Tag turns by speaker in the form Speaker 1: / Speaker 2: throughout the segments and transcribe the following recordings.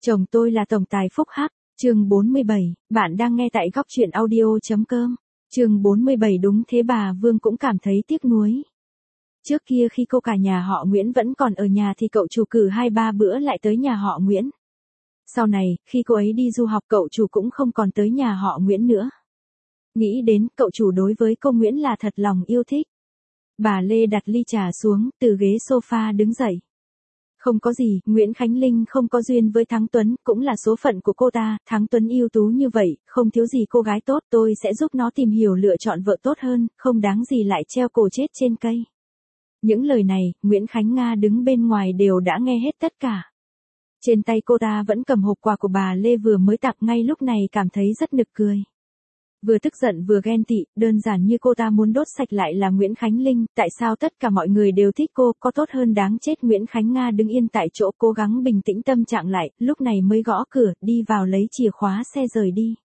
Speaker 1: Chồng tôi là tổng tài phúc hắc, chương 47, bạn đang nghe tại góc truyện audio.com. Chương 47 đúng thế bà Vương cũng cảm thấy tiếc nuối. Trước kia khi cô cả nhà họ Nguyễn vẫn còn ở nhà thì cậu chủ cử 2-3 bữa lại tới nhà họ Nguyễn. Sau này, khi cô ấy đi du học cậu chủ cũng không còn tới nhà họ Nguyễn nữa. Nghĩ đến cậu chủ đối với cô Nguyễn là thật lòng yêu thích. Bà Lê đặt ly trà xuống, từ ghế sofa đứng dậy. Không có gì, Nguyễn Khánh Linh không có duyên với Thắng Tuấn, cũng là số phận của cô ta, Thắng Tuấn ưu tú như vậy, không thiếu gì cô gái tốt, tôi sẽ giúp nó tìm hiểu lựa chọn vợ tốt hơn, không đáng gì lại treo cổ chết trên cây. Những lời này, Nguyễn Khánh Nga đứng bên ngoài đều đã nghe hết tất cả. Trên tay cô ta vẫn cầm hộp quà của bà Lê vừa mới tặng, ngay lúc này cảm thấy rất nực cười. Vừa tức giận vừa ghen tị, đơn giản như cô ta muốn đốt sạch lại là Nguyễn Khánh Linh, tại sao tất cả mọi người đều thích cô, có tốt hơn đáng chết. Nguyễn Khánh Nga đứng yên tại chỗ cố gắng bình tĩnh tâm trạng lại, lúc này mới gõ cửa, đi vào lấy chìa khóa xe rời đi.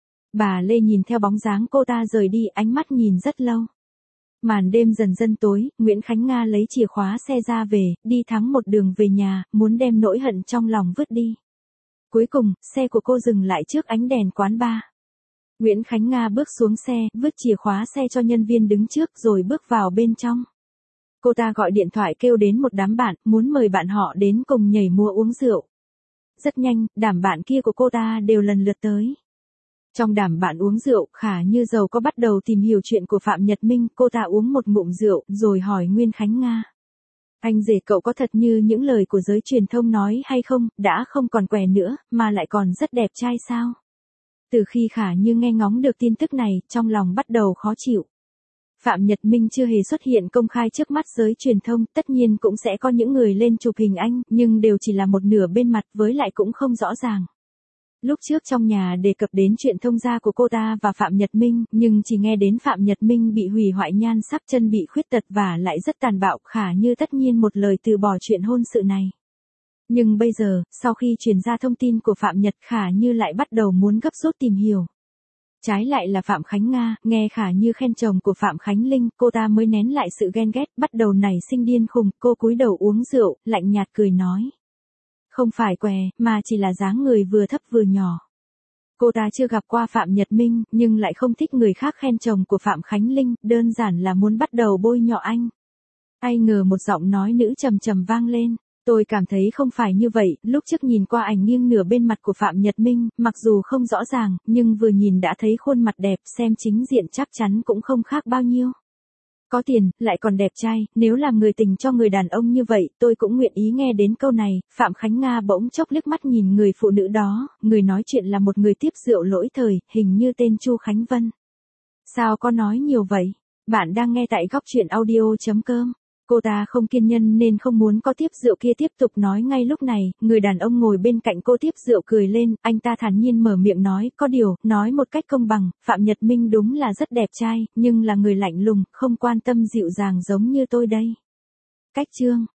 Speaker 1: Bà Lê nhìn theo bóng dáng cô ta rời đi, ánh mắt nhìn rất lâu. Màn đêm dần dần tối, Nguyễn Khánh Nga lấy chìa khóa xe ra về, đi thẳng một đường về nhà, muốn đem nỗi hận trong lòng vứt đi. Cuối cùng, xe của cô dừng lại trước ánh đèn quán bar. Nguyễn Khánh Nga bước xuống xe, vứt chìa khóa xe cho nhân viên đứng trước rồi bước vào bên trong. Cô ta gọi điện thoại kêu đến một đám bạn, muốn mời bạn họ đến cùng nhảy múa uống rượu. Rất nhanh, đám bạn kia của cô ta đều lần lượt tới. Trong đám bạn uống rượu, Khả Như Dầu có bắt đầu tìm hiểu chuyện của Phạm Nhật Minh, cô ta uống một ngụm rượu, rồi hỏi Nguyễn Khánh Nga. Anh rể cậu có thật như những lời của giới truyền thông nói hay không, đã không còn què nữa, mà lại còn rất đẹp trai sao? Từ khi Khả Như nghe ngóng được tin tức này, trong lòng bắt đầu khó chịu. Phạm Nhật Minh chưa hề xuất hiện công khai trước mắt giới truyền thông, tất nhiên cũng sẽ có những người lên chụp hình anh, nhưng đều chỉ là một nửa bên mặt, với lại cũng không rõ ràng. Lúc trước trong nhà đề cập đến chuyện thông gia của cô ta và Phạm Nhật Minh, nhưng chỉ nghe đến Phạm Nhật Minh bị hủy hoại nhan sắc, chân bị khuyết tật và lại rất tàn bạo, Khả Như tất nhiên một lời từ bỏ chuyện hôn sự này. Nhưng bây giờ, sau khi truyền ra thông tin của Phạm Nhật, Khả Như lại bắt đầu muốn gấp rút tìm hiểu. Trái lại là Phạm Khánh Nga, nghe Khả Như khen chồng của Phạm Khánh Linh, cô ta mới nén lại sự ghen ghét, bắt đầu nảy sinh điên khùng, cô cúi đầu uống rượu, lạnh nhạt cười nói. Không phải què, mà chỉ là dáng người vừa thấp vừa nhỏ. Cô ta chưa gặp qua Phạm Nhật Minh, nhưng lại không thích người khác khen chồng của Phạm Khánh Linh, đơn giản là muốn bắt đầu bôi nhọ anh. Ai ngờ một giọng nói nữ trầm trầm vang lên. Tôi cảm thấy không phải như vậy, lúc trước nhìn qua ảnh nghiêng nửa bên mặt của Phạm Nhật Minh, mặc dù không rõ ràng, nhưng vừa nhìn đã thấy khuôn mặt đẹp, xem chính diện chắc chắn cũng không khác bao nhiêu. Có tiền, lại còn đẹp trai, nếu làm người tình cho người đàn ông như vậy, tôi cũng nguyện ý. Nghe đến câu này, Phạm Khánh Nga bỗng chốc liếc mắt nhìn người phụ nữ đó, người nói chuyện là một người tiếp rượu lỗi thời, hình như tên Chu Khánh Vân. Sao có nói nhiều vậy? Bạn đang nghe tại góc truyện audio.com. Cô ta không kiên nhẫn nên không muốn có tiếp rượu kia tiếp tục nói. Ngay lúc này, người đàn ông ngồi bên cạnh cô tiếp rượu cười lên, anh ta thản nhiên mở miệng nói, có điều, nói một cách công bằng, Phạm Nhật Minh đúng là rất đẹp trai, nhưng là người lạnh lùng, không quan tâm dịu dàng giống như tôi đây. Cách chương,